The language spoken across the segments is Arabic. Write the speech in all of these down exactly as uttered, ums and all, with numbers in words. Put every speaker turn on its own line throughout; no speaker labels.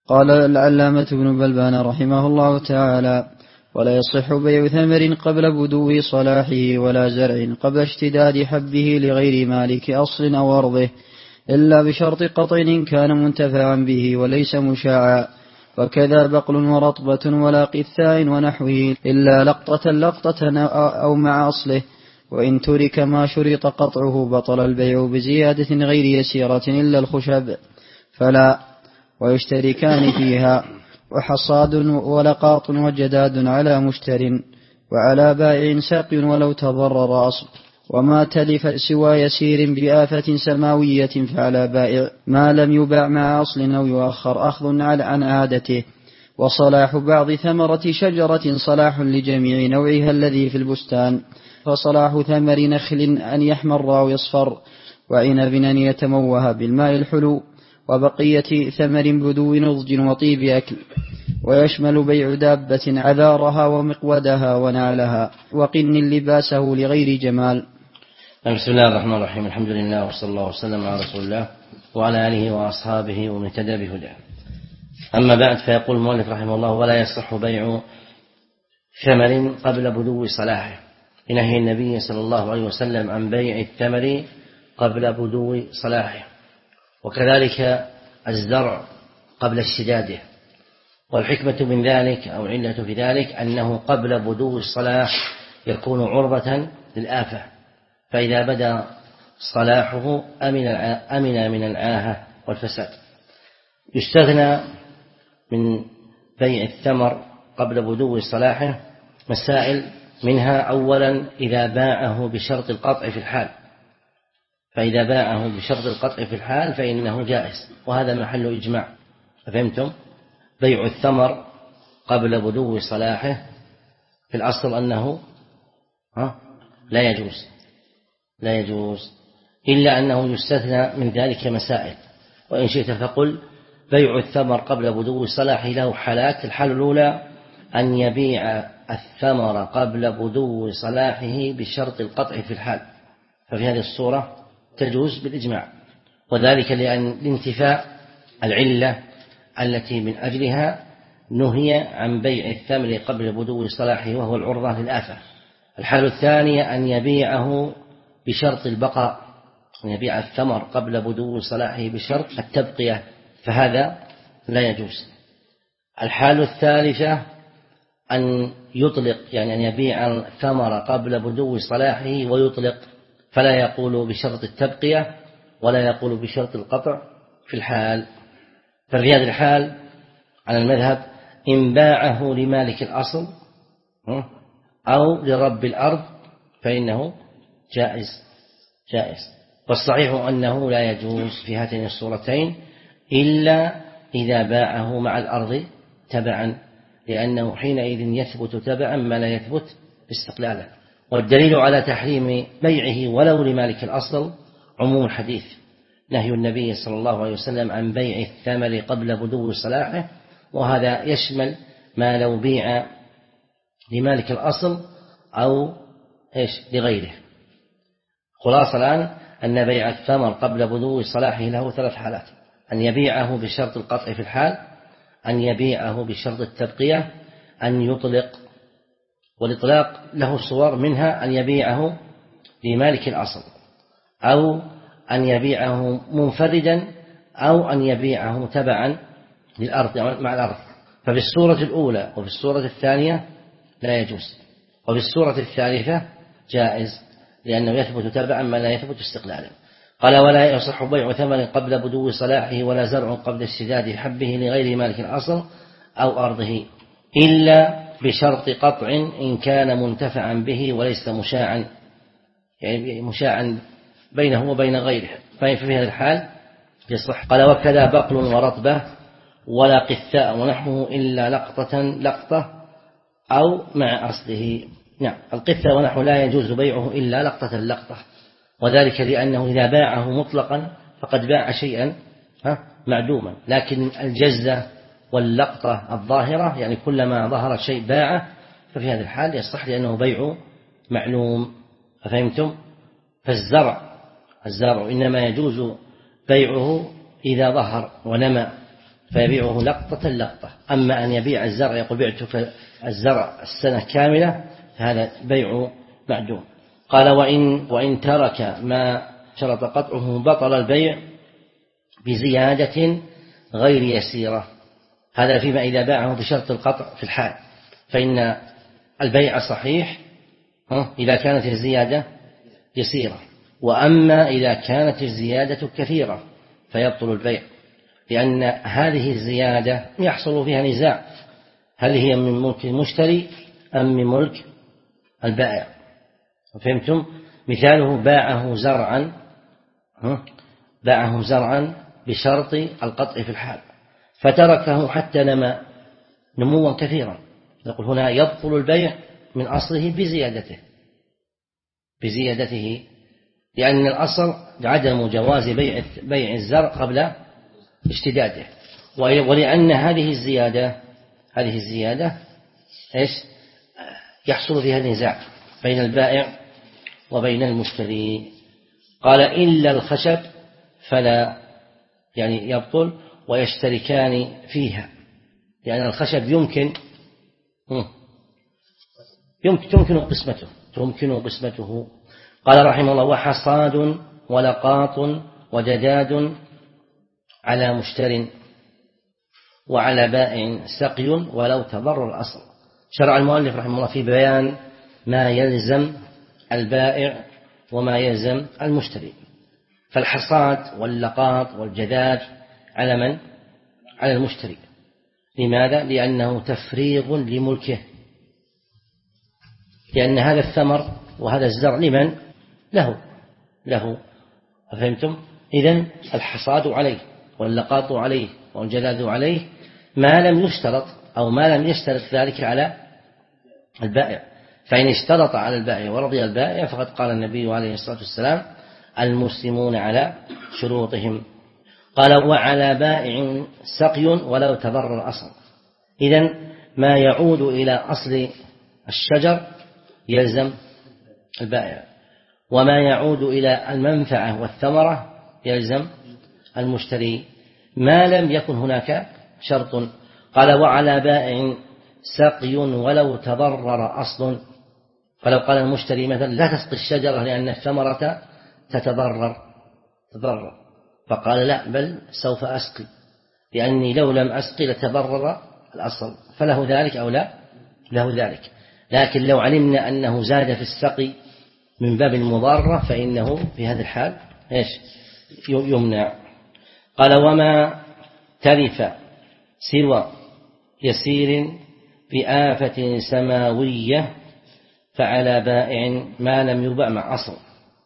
قال العلامة ابن بلبان رحمه الله تعالى: ولا يصح بيع ثمر قبل بدو صلاحه ولا زرع قبل اشتداد حبه لغير مالك أصل أو أرضه إلا بشرط قطع إن كان منتفعا به وليس مشاعا، وكذا بقل ورطبة ولا قثاء ونحوه إلا لقطة لقطة أو مع أصله، وإن ترك ما شرط قطعه بطل البيع بزيادة غير يسيرة إلا الخشب فلا، ويشتركان فيها، وحصاد ولقاط وجداد على مشتر، وعلى بائع ساق ولو تضرر أصل، وما تلف سوى يسير بآفة سماوية فعلى بائع ما لم يباع مع أصل أو يؤخر أخذ عن عادته. وصلاح بعض ثمرة شجرة صلاح لجميع نوعها الذي في البستان، فصلاح ثمر نخل أن يحمر أو يصفر، وعنب أن يتموه بالماء الحلو، وبقية ثمر بدو نضج وطيب أكل، ويشمل بيع دابة عذارها ومقودها ونعلها وقن لباسه لغير جمال.
بسم الله الرحمن الرحيم. الحمد لله وصلى الله وسلم على رسول الله وعلى آله وأصحابه ومن اهتدى بهداه. أما بعد، فيقول المؤلف رحمه الله: ولا يصح بيع ثمر قبل بدو صلاحه، لنهي النبي صلى الله عليه وسلم عن بيع الثمر قبل بدو صلاحه، وكذلك الزرع قبل اشتداده. والحكمة من ذلك أو العلة في ذلك أنه قبل بدو الصلاح يكون عرضة للآفة، فإذا بدا صلاحه أمن من العاهة والفساد. يستغنى من بيع الثمر قبل بدو صلاحه مسائل، منها أولا إذا باعه بشرط القطع في الحال، فإذا باعه بشرط القطع في الحال فإنه جائز، وهذا محل إجماع. فهمتم؟ بيع الثمر قبل بدو صلاحه في الأصل أنه لا يجوز لا يجوز إلا أنه يستثنى من ذلك مسائل. وإن شئت فقل: بيع الثمر قبل بدو صلاحه له حالات. الحالة الأولى أن يبيع الثمر قبل بدو صلاحه بشرط القطع في الحال، ففي هذه الصورة تجوز بالإجماع، وذلك لأن الانتفاء العلة التي من أجلها نهي عن بيع الثمر قبل بدو صلاحه وهو العرضة للآفة. الحالة الثانية أن يبيعه بشرط البقاء، أن يبيع الثمر قبل بدو صلاحه بشرط التبقية، فهذا لا يجوز. الحالة الثالثة أن يطلق، يعني أن يبيع الثمر قبل بدو صلاحه ويطلق، فلا يقول بشرط التبقية ولا يقول بشرط القطع في الحال. ففي هذه الحال على المذهب إن باعه لمالك الأصل أو لرب الأرض فإنه جائز جائز والصحيح أنه لا يجوز في هاتين الصورتين إلا إذا باعه مع الأرض تبعا، لأنه حينئذ يثبت تبعا ما لا يثبت استقلالا. والدليل على تحريم بيعه ولو لمالك الأصل عموم الحديث، نهي النبي صلى الله عليه وسلم عن بيع الثمر قبل بدو صلاحه، وهذا يشمل ما لو بيع لمالك الأصل أو إيش لغيره. خلاصة الآن أن بيع الثمر قبل بدو صلاحه له ثلاث حالات: أن يبيعه بشرط القطع في الحال، أن يبيعه بشرط التبقية، أن يطلق. والإطلاق له صور، منها أن يبيعه لمالك الأصل، أو أن يبيعه منفردا، أو أن يبيعه تبعا للأرض مع الأرض. ففي الصورة الأولى وفي الصورة الثانية لا يجوز، وفي الصورة الثالثة جائز، لأنه يثبت تبعا ما لا يثبت استقلالا. قال: ولا يصح بيع ثمر قبل بدو صلاحه ولا زرع قبل اشتداد حبه لغير مالك الأصل أو أرضه إلا بشرط قطع إن كان منتفعا به وليس مشاعا، يعني مشاعا بينه وبين غيره، ففي هذا الحال يصح. قال: وكذا بقل ورطبة ولا قثاء ونحوه إلا لقطة لقطة أو مع أصله. نعم، القثة ونحو لا يجوز بيعه إلا لقطة لقطة، وذلك لأنه إذا باعه مطلقا فقد باع شيئا معدوما، لكن الجزة واللقطة الظاهرة يعني كلما ظهر شيء باعه، ففي هذا الحال يصح لأنه بيع معلوم. ففهمتم؟ فالزرع الزرع إنما يجوز بيعه إذا ظهر ونمى فيبيعه لقطة لقطة. أما أن يبيع الزرع يقول بعتك الزرع السنة كاملة فهذا بيع معدوم. قال وإن, وإن ترك ما شرط قطعه بطل البيع بزيادة غير يسيرة. هذا فيما إذا باعه بشرط القطع في الحال، فإن البيع صحيح إذا كانت الزيادة يسيرة، وأما إذا كانت الزيادة كثيرة فيبطل البيع، لأن هذه الزيادة يحصل فيها نزاع، هل هي من ملك المشتري أم من ملك البائع. فهمتم؟ مثاله باعه زرعا باعه زرعا بشرط القطع في الحال فتركه حتى نما نموا كثيرا، نقول هنا يبطل البيع من أصله بزيادته بزيادته لأن الأصل عدم جواز بيع بيع الزرع قبل اشتداده، ولأن هذه الزيادة هذه الزيادة إيش يحصل فيها نزاع بين البائع وبين المشتري. قال إلا الخشب فلا يعني يبطل ويشتركان فيها، يعني الخشب يمكن يمكن تمكن قسمته تمكن قسمته. قال رحمه الله وحصاد ولقاط وجداد على مشتر وعلى بائع سقي ولو تضرر الأصل. شرع المؤلف رحمه الله في بيان ما يلزم البائع وما يلزم المشتري. فالحصاد واللقاط والجداد على من؟ على المشتري. لماذا؟ لأنه تفريغ لملكه، لأن هذا الثمر وهذا الزرع لمن؟ له له فهمتم؟ إذن الحصاد عليه واللقاط عليه والجداد عليه ما لم يشترط أو ما لم يشترط ذلك على البائع. فإن اشترط على البائع ورضي البائع فقد قال النبي عليه الصلاة والسلام المسلمون على شروطهم. قال وعلى بائع سقي ولو تضرر الأصل. إذن ما يعود إلى أصل الشجر يلزم البائع، وما يعود إلى المنفعة والثمرة يلزم المشتري ما لم يكن هناك شرط. قال وعلى بائع سقي ولو تضرر أصل. فلو قال المشتري مثلا لا تسقي الشجرة لأن الثمرة تتضرر تضرر فقال لا بل سوف أسقي لأني لو لم أسقي لتضرر الأصل، فله ذلك أو لا؟ له ذلك. لكن لو علمنا أنه زاد في السقي من باب المضارة فإنه في هذا الحال إيش يمنع. قال وما تلف سوى يسير بآفة سماوية فعلى بائع ما لم يباع مع أصل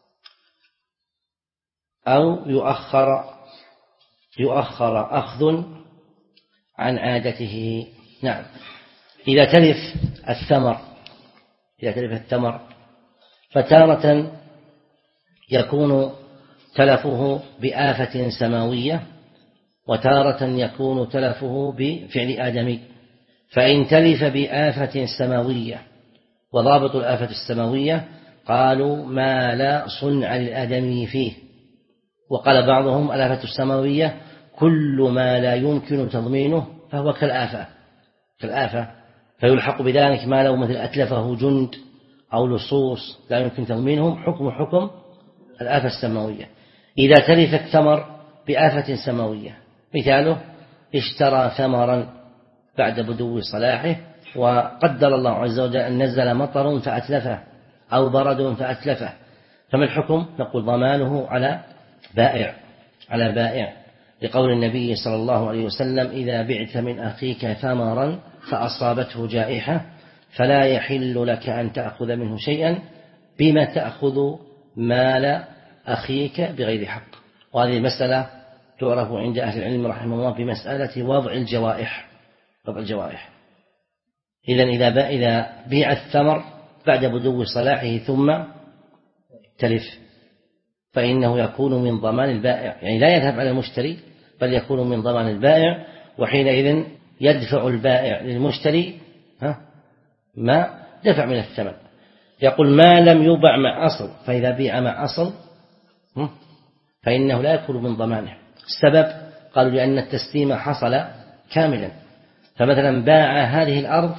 أو يؤخر يؤخر أخذ عن عادته. نعم، إذا تلف الثمر إذا تلف الثمر فتارة يكون تلفه بآفة سماوية وتارة يكون تلفه بفعل آدمي. فإن تلف بآفة سماوية، وضابط الآفة السماوية قالوا ما لا صنع للآدمي فيه، وقال بعضهم الآفة السماوية كل ما لا يمكن تضمينه فهو كالآفة كالآفة فيلحق بذلك ما لو مثل أتلفه جند أو لصوص لا يمكن تضمينهم حكم حكم الآفة السماوية. إذا تلف الثمر بآفة سماوية مثاله اشترى ثمرا بعد بدو صلاحه وقدر الله عز وجل أن نزل مطر فأتلفه أو برد فأتلفه، فما الحكم؟ نقول ضمانه على بائع على بائع لقول النبي صلى الله عليه وسلم إذا بعت من أخيك ثمرا فأصابته جائحة فلا يحل لك أن تأخذ منه شيئا بما تأخذ مال أخيك بغير حق. وهذه المسألة تعرف عند أهل العلم رحمه الله بمسألة وضع الجوائح وضع الجوائح. إذن إذا إذا بيع الثمر بعد بدو صلاحه ثم تلف فإنه يكون من ضمان البائع، يعني لا يذهب على المشتري بل يكون من ضمان البائع، وحينئذ يدفع البائع للمشتري ها ما دفع من الثمن. يقول ما لم يبع مع أصل، فإذا بيع مع أصل فإنه لا يكون من ضمانه. السبب قالوا لأن التسليم حصل كاملا. فمثلا باع هذه الأرض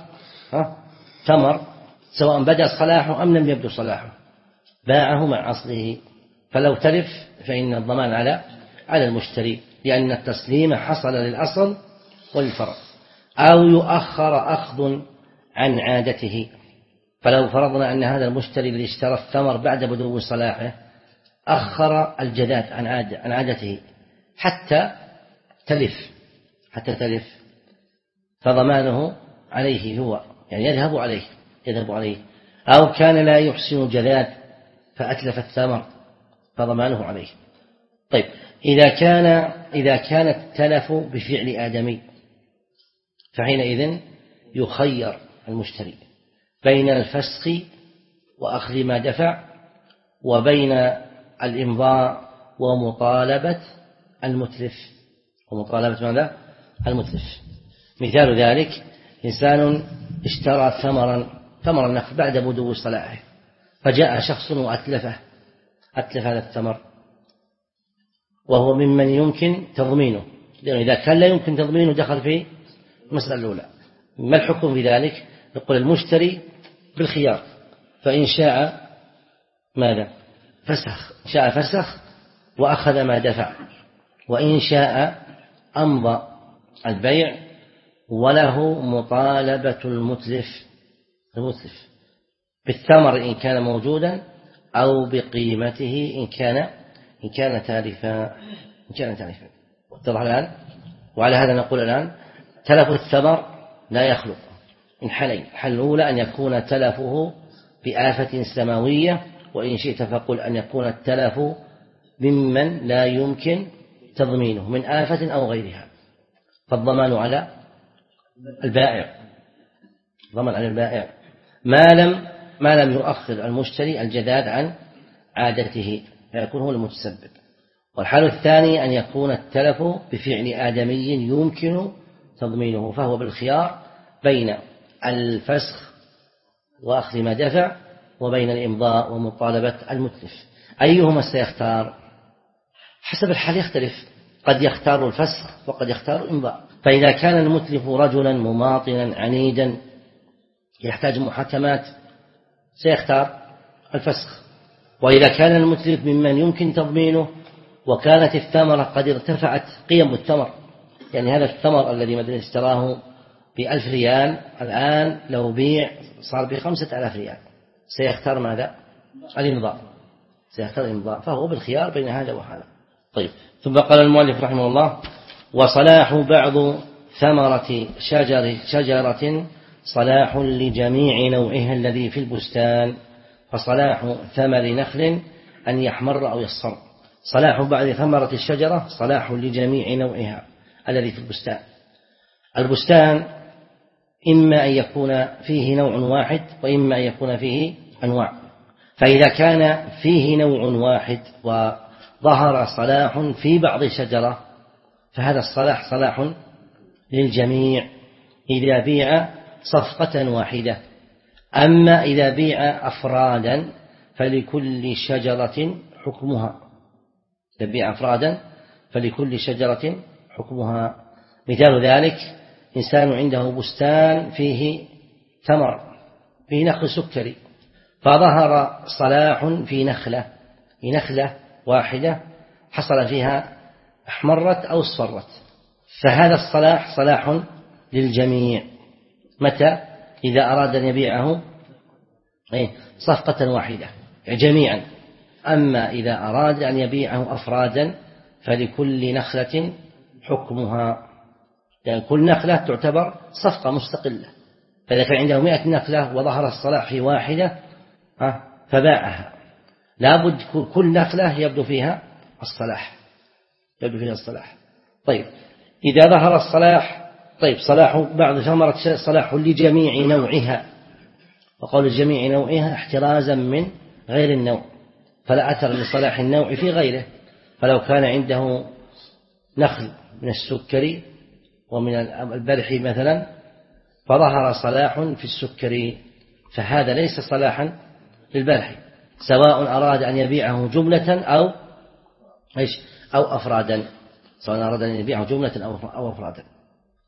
تمر سواء بدأ صلاحه أم لم يبدو صلاحه، باعه مع أصله، فلو تلف فإن الضمان على على المشتري، لأن التسليم حصل للأصل والفرع. أو يؤخر أخذ عن عادته، فلو فرضنا أن هذا المشتري الذي اشترى الثمر بعد بدو صلاحه أخر الجداد عن عادة عن عادته حتى تلف حتى تلف فضمانه عليه هو، يعني يذهب عليه يذهب عليه. أو كان لا يحسن الجداد فأتلف الثمر فضمانه عليه. طيب إذا كان إذا كان التلف بفعل آدمي فحينئذ يخير المشتري بين الفسخ وأخذ ما دفع وبين الإمضاء ومطالبة المتلف ومطالبة ماذا؟ المتلف. مثال ذلك إنسان اشترى ثمرا ثمر النخل بعد بدو صلاحه، فجاء شخص وأتلفه أتلف هذا الثمر وهو ممن يمكن تضمينه، لأنه إذا كان لا يمكن تضمينه دخل في المسألة الأولى. ما الحكم في ذلك؟ يقول المشتري بالخيار، فإن شاء ماذا؟ فسخ شاء فسخ وأخذ ما دفع، وإن شاء أمضى البيع وله مطالبة المتلف المتلف بالثمر إن كان موجودا أو بقيمته إن كان إن كان تالفا إن كان تالفا. اتضح الآن؟ وعلى هذا نقول الآن تلف الثمر لا يخلق من حلين. الحل الأولى أن يكون تلفه بآفة سماوية، وإن شئت فقل أن يكون التلف ممن لا يمكن تضمينه من آفة أو غيرها، فالضمان على البائع ضمن على البائع ما لم ما لم يؤخر المشتري الجداد عن عادته فيكون هو المتسبب. والحال الثاني أن يكون التلف بفعل آدمي يمكن تضمينه، فهو بالخيار بين الفسخ وأخذ ما دفع وبين الإمضاء ومطالبة المتلف. أيهما سيختار؟ حسب الحال يختلف، قد يختار الفسخ وقد يختار الإمضاء. فإذا كان المتلف رجلا مماطلا عنيدا يحتاج محاكمات سيختار الفسخ، وإذا كان المتلف ممن يمكن تضمينه وكانت الثمرة قد ارتفعت قيم الثمر، يعني هذا الثمر الذي مثلا اشتراه بألف ريال الآن لو بيع صار بخمسة آلاف ريال، سيختار ماذا؟ الإمضاء سيختار الإمضاء، فهو بالخيار بين هذا وهذا. طيب، ثم قال المؤلف رحمه الله: وصلاح بعض ثمرة شجر شجرة صلاح لجميع نوعها الذي في البستان، فصلاح ثمر نخل أن يحمر أو يصفر. صلاح بعض ثمرة الشجرة صلاح لجميع نوعها الذي في البستان. البستان إما أن يكون فيه نوع واحد وإما أن يكون فيه أنواع، فإذا كان فيه نوع واحد وظهر صلاح في بعض الشجرة فهذا الصلاح صلاح للجميع إذا بيع صفقة واحدة. أما إذا بيع أفرادا فلكل شجرة حكمها إذا بيع أفرادا فلكل شجرة حكمها. مثال ذلك إنسان عنده بستان فيه تمر فيه نخل سكري، فظهر صلاح في نخلة في نخلة واحدة حصل فيها احمرت أو اصفرت، فهذا الصلاح صلاح للجميع. متى؟ إذا أراد أن يبيعه صفقة واحدة جميعا. أما إذا أراد أن يبيعه أفرادا فلكل نخلة حكمها، يعني كل نخلة تعتبر صفقة مستقلة. فإذا كان عنده مئة نخلة وظهر الصلاح في واحدة فباعها، لابد كل نخلة يبدو فيها الصلاح يبدو فيها الصلاح. طيب، إذا ظهر الصلاح، طيب صلاح بعض ثمرة صلاح لجميع نوعها، وقول الجميع نوعها احترازا من غير النوع، فلا أثر لصلاح النوع في غيره. فلو كان عنده نخل من السكري ومن البلح مثلا فظهر صلاح في السكري فهذا ليس صلاحا للبلح، سواء أراد أن يبيعه جملة أو إيش أو أفرادا، سواء أراد أن يبيعه جملة أو أفرادا.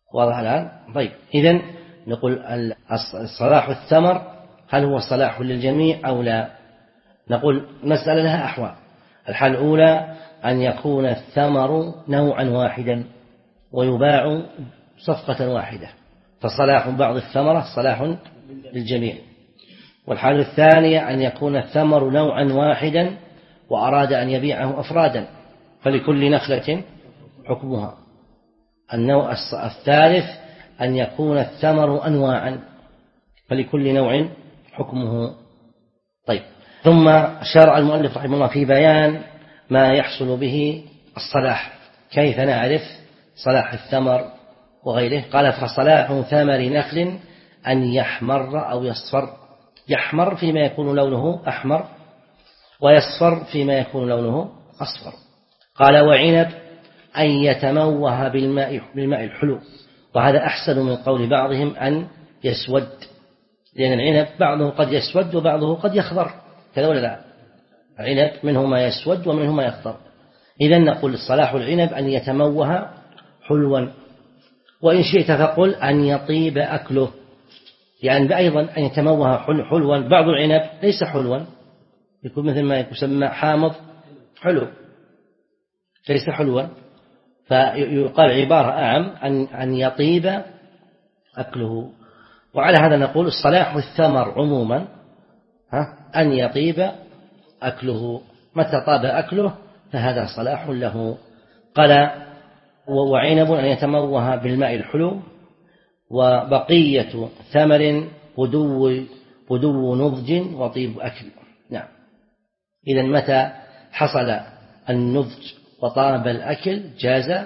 واضح الآن؟ طيب إذن نقول صلاح الثمر هل هو صلاح للجميع أو لا؟ نقول مسألة لها أحوال. الحال الأولى أن يكون الثمر نوعا واحدا ويباع صفقة واحدة، فصلاح بعض الثمرة صلاح للجميع. والحال الثانية أن يكون الثمر نوعا واحدا وأراد أن يبيعه أفرادا، فلكل نخلة حكمها. النوع الثالث أن يكون الثمر أنواعا، فلكل نوع حكمه. طيب، ثم شرع المؤلف رحمه الله في بيان ما يحصل به الصلاح. كيف نعرف صلاح الثمر وغيره؟ قال: فصلاح ثمر نخل أن يحمر أو يصفر. يحمر فيما يكون لونه أحمر، ويصفر فيما يكون لونه أصفر. قال: وعنب أن يتموه بالماء, بالماء الحلو. وهذا أحسن من قول بعضهم أن يسود، لأن العنب بعضه قد يسود وبعضه قد يخضر، كذا ولا لا؟ العنب منه ما يسود ومنه ما يخضر. إذن نقول صلاح العنب أن يتموه حلوا، وإن شئت فقل أن يطيب أكله، يعني أيضا أن يتموه حلوا. بعض العنب ليس حلوا، يكون مثل ما يسمى حامض حلو، ليس حلوا، فيقال عبارة أعم أن أن يطيب أكله. وعلى هذا نقول صلاح الثمر عموما ها أن يطيب أكله، متى طاب أكله فهذا صلاح له. قال: وعنب أن يتموه بالماء الحلو، وبقية ثمر بدو بدو نضج وطيب أكل. نعم، إذن متى حصل النضج وطاب الأكل جاز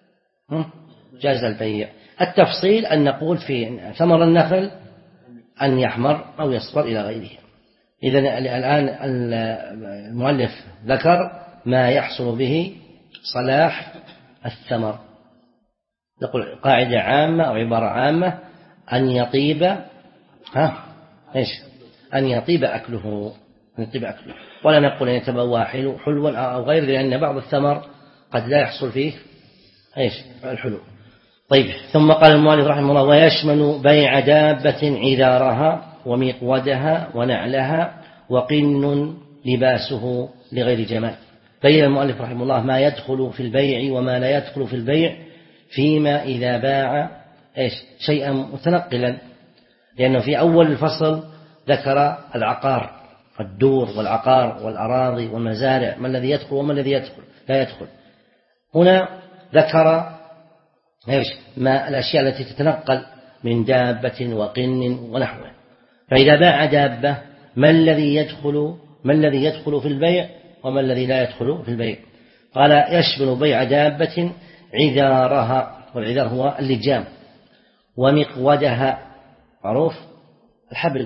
جاز البيع. التفصيل أن نقول في ثمر النخل أن يحمر أو يصفر إلى غيره. إذن الآن المؤلف ذكر ما يحصل به صلاح الثمر. نقول قاعدة عامة أو عبارة عامة: أن يطيب ها إيش أن يطيب أكله، أن يطيب أكله، ولا نقول أن يتبوى حلوا أو غير، لأن بعض الثمر قد لا يحصل فيه إيش الحلو. طيب، ثم قال المؤلف رحمه الله: ويشمل بيع دابة عذارها ومقودها ونعلها وقن لباسه لغير جمال. بين المؤلف رحمه الله ما يدخل في البيع وما لا يدخل في البيع فيما إذا باع إيش شيئا متنقلا، لأنه في أول الفصل ذكر العقار، الدور والعقار والأراضي والمزارع، ما الذي يدخل وما الذي يدخل لا يدخل. هنا ذكر إيش ما الأشياء التي تتنقل من دابة وقن ونحوه. فإذا باع دابة ما الذي يدخل ما الذي يدخل في البيع وما الذي لا يدخل في البيع؟ قال: يشمل بيع دابة عذارها، والعذار هو اللجام، ومقودها معروف الحبل،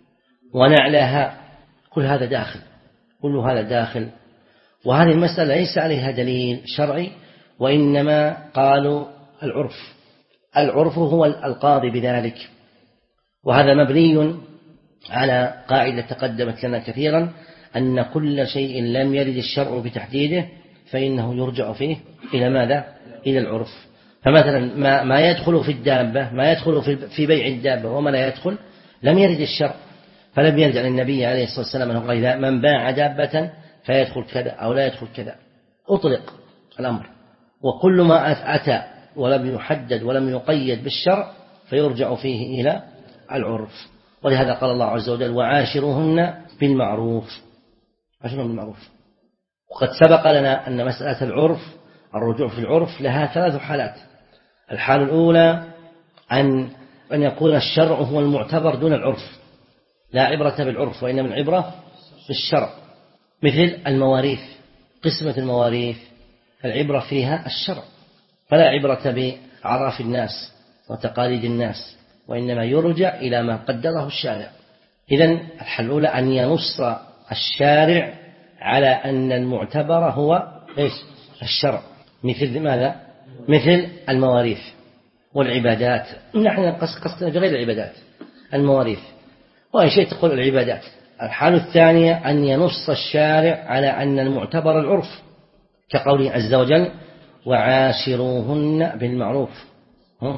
ونعلها، كل هذا داخل كل هذا داخل. وهذه المسألة ليس عليها دليل شرعي، وإنما قالوا العرف العرف هو القاضي بذلك. وهذا مبني على قاعدة تقدمت لنا كثيرا، أن كل شيء لم يرد الشرع بتحديده فإنه يرجع فيه إلى ماذا؟ إلى العرف. فمثلا ما, ما يدخل في الدابة، ما يدخل في, في بيع الدابة وما لا يدخل لم يرد الشرع، فلم يرد عن النبي عليه الصلاة والسلام أنه قال من باع دابة فيدخل كذا أو لا يدخل كذا، أطلق الأمر. وكل ما أتى ولم يحدد ولم يقيد بالشرع فيرجع فيه إلى العرف. ولهذا قال الله عز وجل: وعاشروهن بالمعروف. عاشروهن بالمعروف. وقد سبق لنا أن مسألة العرف، الرجوع في العرف، لها ثلاث حالات. الحالة الأولى أن أن يكون الشرع هو المعتبر دون العرف، لا عبرة بالعرف وإنما العبرة بالشرع، مثل المواريث، قسمة المواريث العبرة فيها الشرع، فلا عبرة بأعراف الناس وتقاليد الناس، وإنما يرجع إلى ما قدره الشارع. إذن الحالة الأولى أن ينص الشارع على أن المعتبر هو إيش الشرع، مثل ماذا؟ مثل المواريث والعبادات. نحن قصدنا بغير العبادات المواريث، وإن شئت تقول العبادات. الحالة الثانية أن ينص الشارع على أن المعتبر العرف، كقوله عز وجل: وعاشروهن بالمعروف.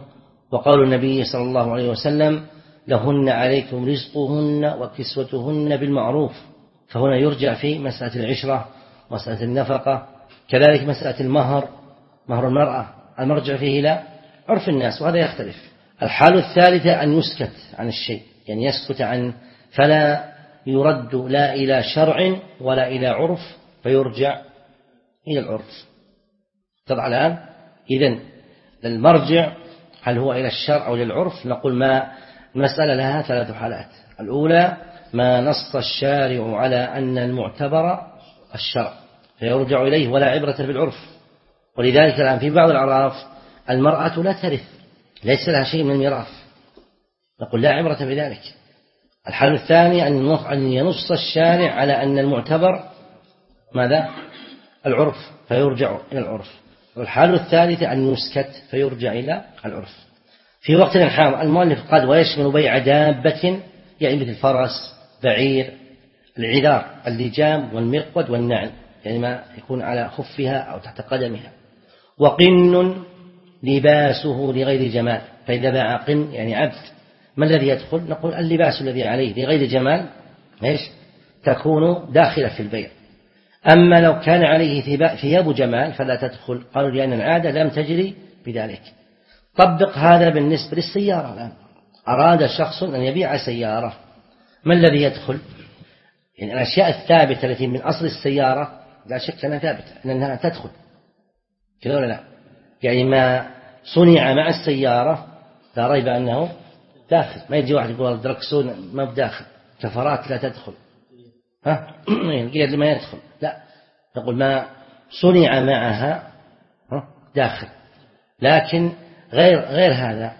وقول النبي صلى الله عليه وسلم لهن عليكم رزقهن وكسوتهن بالمعروف، فهنا يرجع في مسألة العشرة، مسألة النفقة، كذلك مسألة المهر، مهر المرأة، المرجع فيه إلى عرف الناس، وهذا يختلف. الحالة الثالثة أن يسكت عن الشيء، يعني يسكت عن، فلا يرد لا إلى شرع ولا إلى عرف، فيرجع إلى العرف. طبعا الآن إذن المرجع هل هو إلى الشرع أو للعرف؟ نقول ما المسألة لها ثلاث حالات. الأولى ما نص الشارع على أن المعتبر الشرع فيرجع إليه ولا عبرة بالعرف، ولذلك الآن في بعض الأعراف المرأة لا ترث، ليس لها شيء من الميراث، نقول لا عبرة بذلك. الحال الثاني أن ينص الشارع على أن المعتبر ماذا؟ العرف، فيرجع إلى العرف. والحال الثالثة أن يسكت فيرجع إلى العرف. في وقت الحال المؤلف قال ويشمل بيع دابة، يعني مثل فرس، بعير، العذار، اللجام والمقود والنعل، يعني ما يكون على خفها أو تحت قدمها. وقن لباسه لغير جمال، فإذا باع قن يعني عبد، ما الذي يدخل؟ نقول اللباس الذي عليه لغير جمال إيش؟ تكون داخلة في البيع. أما لو كان عليه ثياب جمال فلا تدخل، قالوا لأن العادة لم تجري بذلك. طبق هذا بالنسبة للسيارة. الآن أراد شخص أن يبيع سيارة، ما الذي يدخل؟ يعني الأشياء الثابتة التي من أصل السيارة لا شك أنها ثابتة، أنها تدخل كذا ولا لا؟ يعني ما صنع مع السيارة لا ريب أنه داخل. ما يجي واحد يقول دركسون ما بداخل، كفرات لا تدخل، ها القيد ما يدخل، لا، نقول ما صنع معها داخل. لكن غير غير هذا،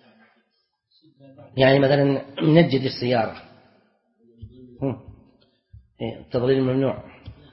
يعني مثلا نجد السيارة التضليل ممنوع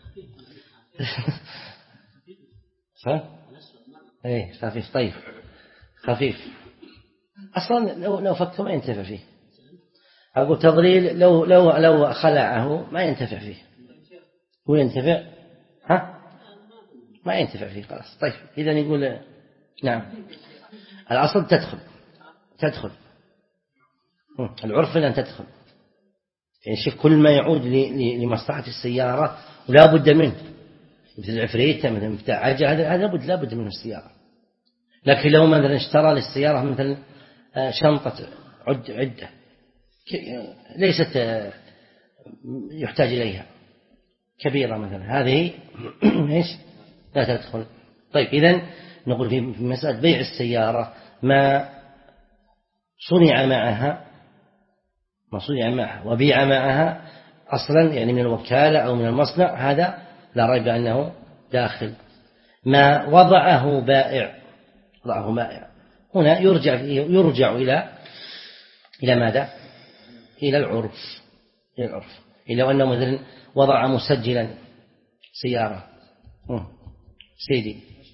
ايه خفيف، طيب خفيف اصلا لو لو فك ما ينتفع فيه. اقول تضليل لو لو لو خلعه ما ينتفع فيه، هو ينتفع ها ما ينتفع فيه خلاص. طيب اذا يقول نعم الاصل تدخل تدخل العرف أن تدخل، يعني شوف كل ما يعود لمصلحة السيارة ولا بد منه، مثل العفريتة مثل مفتاح عجل، هذا هذا لابد لابد منه السيارة. لكن لو مثلا اشترى للسيارة مثل شنطة عد عدة ليست يحتاج إليها كبيرة مثلا، هذه إيش لا تدخل. طيب إذن نقول في مسألة بيع السيارة ما صنع معها ما صنع معها وبيع معها أصلا، يعني من الوكالة أو من المصنع، هذا لا ريب أنه داخل. ما وضعه بائع وضعه بائع هنا يرجع يرجع إلى إلى ماذا؟ إلى العرف. إلى العرف. إلى أنه مثلا وضع مسجلا سيارة سيدي،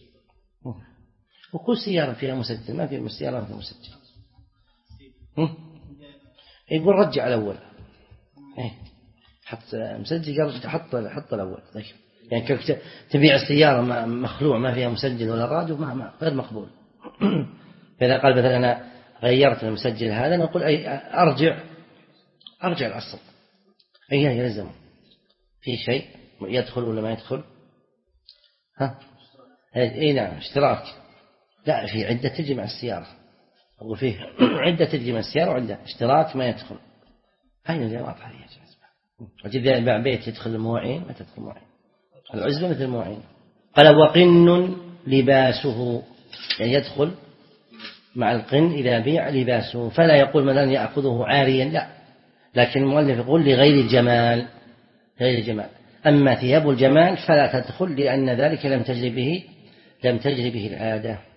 وكل سيارة فيها مسجل، ما في سيارة فيها مسجل، يقول رجع الأول، إيه حط مسجل حط حط الأول. طيب يعني كيف تبيع السيارة مخلوع ما فيها مسجل ولا راديو؟ ما غير مقبول. فإذا قال مثلا أنا غيرت المسجل هذا، نقول أي أرجع أرجع الأصل، أي يلزم في شيء يدخل ولا ما يدخل؟ ها إيه نعم اشتراك، لا في عدة تجي مع السيارة، أقول فيه عدة تجي مع السيارة وعدة اشتراك ما يدخل. هاي اللي واضحة هي وجد الباع بيت يدخل المواعين ما تدخل المواعين، العزبة مثل المواعين. قال وقن لباسه، يعني يدخل مع القن إذا بيع لباسه، فلا يقول مثلا يأخذه عاريا، لا، لكن المؤلف يقول لغير الجمال، غير الجمال. أما ثياب الجمال فلا تدخل، لأن ذلك لم تجري به لم تجري به العادة.